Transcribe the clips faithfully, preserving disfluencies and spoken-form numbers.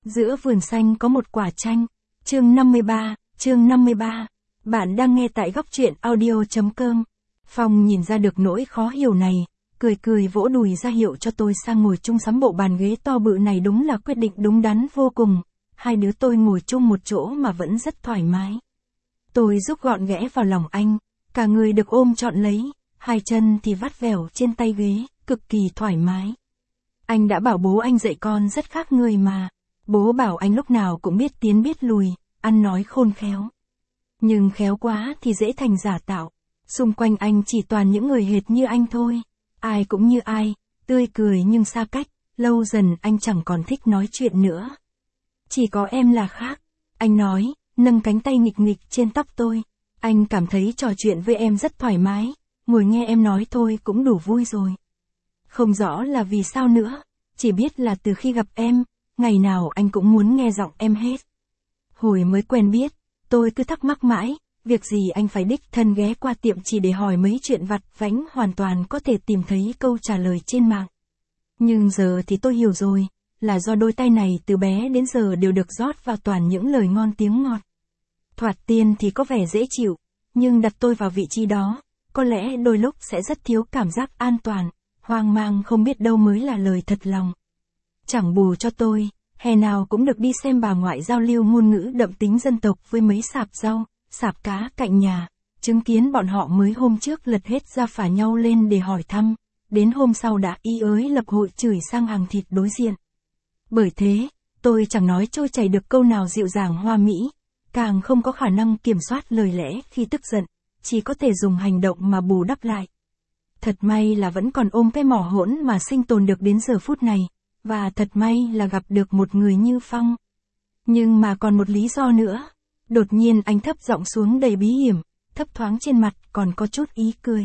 Giữa vườn xanh có một quả chanh. Chương năm mươi ba, chương năm mươi ba. Bạn đang nghe tại góc truyện audio.com. Phong nhìn ra được nỗi khó hiểu này, cười cười vỗ đùi ra hiệu cho tôi sang ngồi chung sắm bộ bàn ghế to bự này, đúng là quyết định đúng đắn vô cùng. Hai đứa tôi ngồi chung một chỗ mà vẫn rất thoải mái. Tôi rúc gọn ghẽ vào lòng anh, cả người được ôm trọn lấy, hai chân thì vắt vẻo trên tay ghế, cực kỳ thoải mái. Anh đã bảo bố anh dạy con rất khác người mà. Bố bảo anh lúc nào cũng biết tiến biết lùi, ăn nói khôn khéo. Nhưng khéo quá thì dễ thành giả tạo. Xung quanh anh chỉ toàn những người hệt như anh thôi. Ai cũng như ai, tươi cười nhưng xa cách. Lâu dần anh chẳng còn thích nói chuyện nữa. Chỉ có em là khác. Anh nói, nâng cánh tay nghịch nghịch trên tóc tôi. Anh cảm thấy trò chuyện với em rất thoải mái. Ngồi nghe em nói thôi cũng đủ vui rồi. Không rõ là vì sao nữa. Chỉ biết là từ khi gặp em, ngày nào anh cũng muốn nghe giọng em hết. Hồi mới quen biết, tôi cứ thắc mắc mãi, việc gì anh phải đích thân ghé qua tiệm chỉ để hỏi mấy chuyện vặt vãnh, hoàn toàn có thể tìm thấy câu trả lời trên mạng. Nhưng giờ thì tôi hiểu rồi, là do đôi tay này từ bé đến giờ đều được rót vào toàn những lời ngon tiếng ngọt. Thoạt tiên thì có vẻ dễ chịu, nhưng đặt tôi vào vị trí đó, có lẽ đôi lúc sẽ rất thiếu cảm giác an toàn, hoang mang không biết đâu mới là lời thật lòng. Chẳng bù cho tôi, hè nào cũng được đi xem bà ngoại giao lưu ngôn ngữ đậm tính dân tộc với mấy sạp rau, sạp cá cạnh nhà, chứng kiến bọn họ mới hôm trước lật hết ra phả nhau lên để hỏi thăm, đến hôm sau đã y ới lập hội chửi sang hàng thịt đối diện. Bởi thế, tôi chẳng nói trôi chảy được câu nào dịu dàng hoa mỹ, càng không có khả năng kiểm soát lời lẽ khi tức giận, chỉ có thể dùng hành động mà bù đắp lại. Thật may là vẫn còn ôm cái mỏ hỗn mà sinh tồn được đến giờ phút này. Và thật may là gặp được một người như Phong. Nhưng mà còn một lý do nữa. Đột nhiên anh thấp giọng xuống đầy bí hiểm, thấp thoáng trên mặt còn có chút ý cười.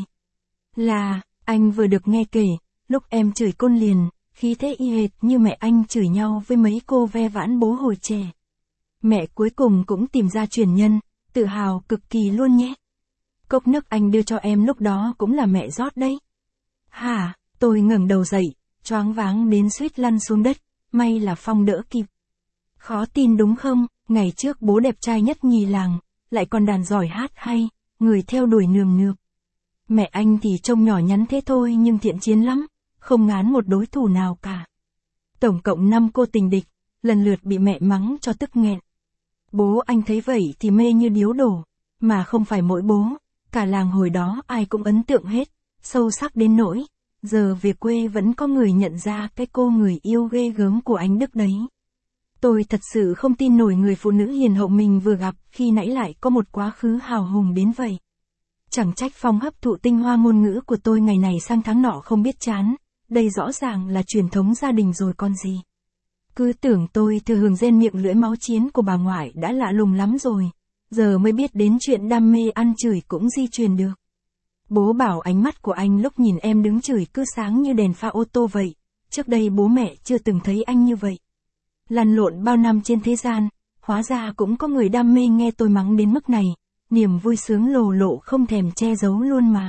Là, anh vừa được nghe kể, lúc em chửi Côn liền, khí thế y hệt như mẹ anh chửi nhau với mấy cô ve vãn bố hồi trẻ. Mẹ cuối cùng cũng tìm ra truyền nhân, tự hào cực kỳ luôn nhé. Cốc nước anh đưa cho em lúc đó cũng là mẹ rót đấy. Hả, tôi ngẩng đầu dậy. Choáng váng đến suýt lăn xuống đất, may là Phong đỡ kịp. Khó tin đúng không, ngày trước bố đẹp trai nhất nhì làng, lại còn đàn giỏi hát hay, người theo đuổi nườm nượp. Mẹ anh thì trông nhỏ nhắn thế thôi nhưng thiện chiến lắm, không ngán một đối thủ nào cả. Tổng cộng năm cô tình địch, lần lượt bị mẹ mắng cho tức nghẹn. Bố anh thấy vậy thì mê như điếu đổ, mà không phải mỗi bố, cả làng hồi đó ai cũng ấn tượng hết, sâu sắc đến nỗi. Giờ về quê vẫn có người nhận ra cái cô người yêu ghê gớm của anh Đức đấy. Tôi thật sự không tin nổi người phụ nữ hiền hậu mình vừa gặp khi nãy lại có một quá khứ hào hùng đến vậy. Chẳng trách Phong hấp thụ tinh hoa ngôn ngữ của tôi ngày này sang tháng nọ không biết chán, đây rõ ràng là truyền thống gia đình rồi còn gì. Cứ tưởng tôi thừa hưởng gen miệng lưỡi máu chiến của bà ngoại đã lạ lùng lắm rồi, giờ mới biết đến chuyện đam mê ăn chửi cũng di truyền được. Bố bảo ánh mắt của anh lúc nhìn em đứng chửi cứ sáng như đèn pha ô tô vậy, trước đây bố mẹ chưa từng thấy anh như vậy. Lăn lộn bao năm trên thế gian, hóa ra cũng có người đam mê nghe tôi mắng đến mức này, niềm vui sướng lồ lộ không thèm che giấu luôn mà.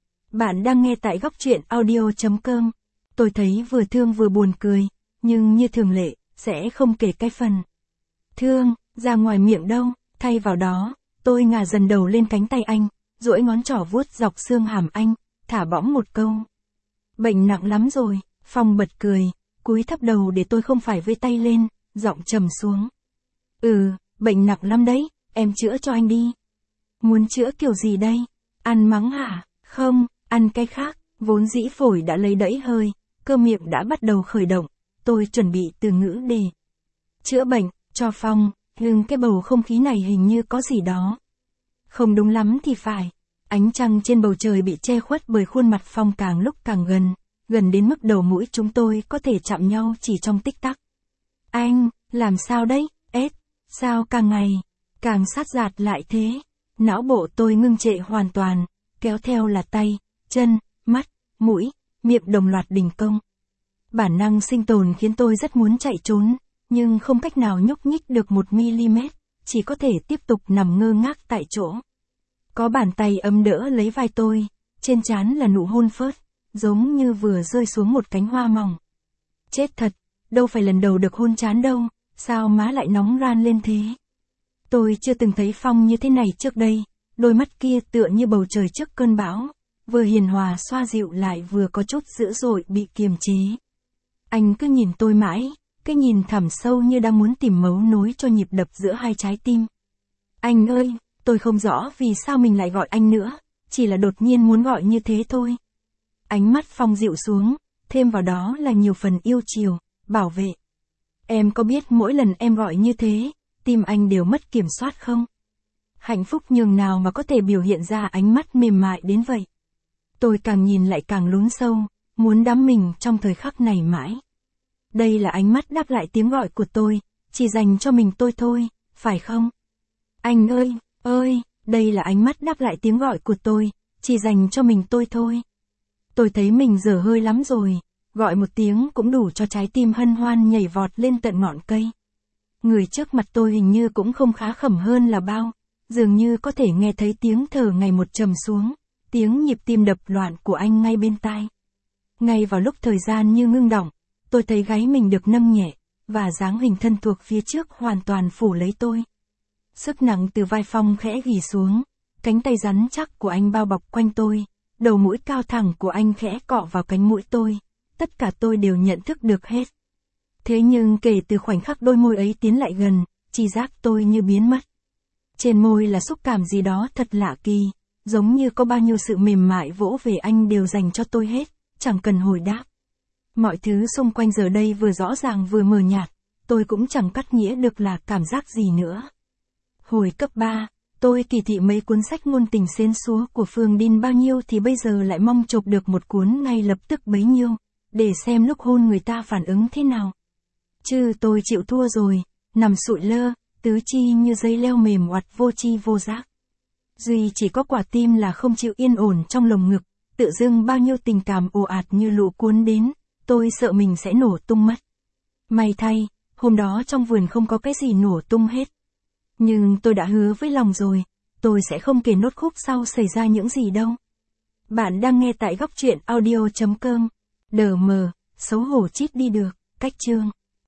Bạn đang nghe tại góc truyện audio.com, tôi thấy vừa thương vừa buồn cười, nhưng như thường lệ, sẽ không kể cái phần thương ra ngoài miệng đâu, thay vào đó, tôi ngả dần đầu lên cánh tay anh. Duỗi ngón trỏ vuốt dọc xương hàm anh, thả bõng một câu. Bệnh nặng lắm rồi, Phong bật cười, cúi thấp đầu để tôi không phải vây tay lên, giọng trầm xuống. Ừ, bệnh nặng lắm đấy, em chữa cho anh đi. Muốn chữa kiểu gì đây? Ăn mắng hả? Không, ăn cái khác, vốn dĩ phổi đã lấy đẫy hơi, cơ miệng đã bắt đầu khởi động, tôi chuẩn bị từ ngữ để chữa bệnh, cho Phong, nhưng cái bầu không khí này hình như có gì đó. Không đúng lắm thì phải. Ánh trăng trên bầu trời bị che khuất bởi khuôn mặt Phong càng lúc càng gần, gần đến mức đầu mũi chúng tôi có thể chạm nhau chỉ trong tích tắc. Anh, làm sao đấy, ết, sao càng ngày, càng sát giạt lại thế? Não bộ tôi ngưng trệ hoàn toàn, kéo theo là tay, chân, mắt, mũi, miệng đồng loạt đình công. Bản năng sinh tồn khiến tôi rất muốn chạy trốn, nhưng không cách nào nhúc nhích được một mi-li-mét. Chỉ có thể tiếp tục nằm ngơ ngác tại chỗ. Có bàn tay ấm đỡ lấy vai tôi, trên trán là nụ hôn phớt, giống như vừa rơi xuống một cánh hoa mỏng. Chết thật, đâu phải lần đầu được hôn trán đâu, sao má lại nóng ran lên thế? Tôi chưa từng thấy Phong như thế này trước đây, đôi mắt kia tựa như bầu trời trước cơn bão, vừa hiền hòa xoa dịu lại vừa có chút dữ dội bị kiềm chế. Anh cứ nhìn tôi mãi, cái nhìn thẳm sâu như đang muốn tìm mấu nối cho nhịp đập giữa hai trái tim. Anh ơi, tôi không rõ vì sao mình lại gọi anh nữa, chỉ là đột nhiên muốn gọi như thế thôi. Ánh mắt Phong dịu xuống, thêm vào đó là nhiều phần yêu chiều, bảo vệ. Em có biết mỗi lần em gọi như thế, tim anh đều mất kiểm soát không? Hạnh phúc nhường nào mà có thể biểu hiện ra ánh mắt mềm mại đến vậy? Tôi càng nhìn lại càng lún sâu, muốn đắm mình trong thời khắc này mãi. Đây là ánh mắt đáp lại tiếng gọi của tôi, chỉ dành cho mình tôi thôi, phải không? Anh ơi, ơi, đây là ánh mắt đáp lại tiếng gọi của tôi, chỉ dành cho mình tôi thôi. Tôi thấy mình dở hơi lắm rồi, gọi một tiếng cũng đủ cho trái tim hân hoan nhảy vọt lên tận ngọn cây. Người trước mặt tôi hình như cũng không khá khẩm hơn là bao, dường như có thể nghe thấy tiếng thở ngày một trầm xuống, tiếng nhịp tim đập loạn của anh ngay bên tai. Ngay vào lúc thời gian như ngưng đọng, tôi thấy gáy mình được nâng nhẹ, và dáng hình thân thuộc phía trước hoàn toàn phủ lấy tôi. Sức nặng từ vai Phong khẽ ghì xuống, cánh tay rắn chắc của anh bao bọc quanh tôi, đầu mũi cao thẳng của anh khẽ cọ vào cánh mũi tôi, tất cả tôi đều nhận thức được hết. Thế nhưng kể từ khoảnh khắc đôi môi ấy tiến lại gần, tri giác tôi như biến mất. Trên môi là xúc cảm gì đó thật lạ kỳ, giống như có bao nhiêu sự mềm mại vỗ về anh đều dành cho tôi hết, chẳng cần hồi đáp. Mọi thứ xung quanh giờ đây vừa rõ ràng vừa mờ nhạt, tôi cũng chẳng cắt nghĩa được là cảm giác gì nữa. Hồi cấp ba, tôi kỳ thị mấy cuốn sách ngôn tình xến xúa của Phương Đin bao nhiêu thì bây giờ lại mong chộp được một cuốn ngay lập tức bấy nhiêu, để xem lúc hôn người ta phản ứng thế nào. Chứ tôi chịu thua rồi, nằm sụi lơ, tứ chi như dây leo mềm oặt vô chi vô giác. Duy chỉ có quả tim là không chịu yên ổn trong lồng ngực, tự dưng bao nhiêu tình cảm ồ ạt như lũ cuốn đến, tôi sợ mình sẽ nổ tung mất. May thay, hôm đó trong vườn không có cái gì nổ tung hết. Nhưng tôi đã hứa với lòng rồi, tôi sẽ không kể nốt khúc sau xảy ra những gì đâu. Bạn đang nghe tại góc truyện audio chấm com. Đờ mờ, xấu hổ chít đi được, cách chương.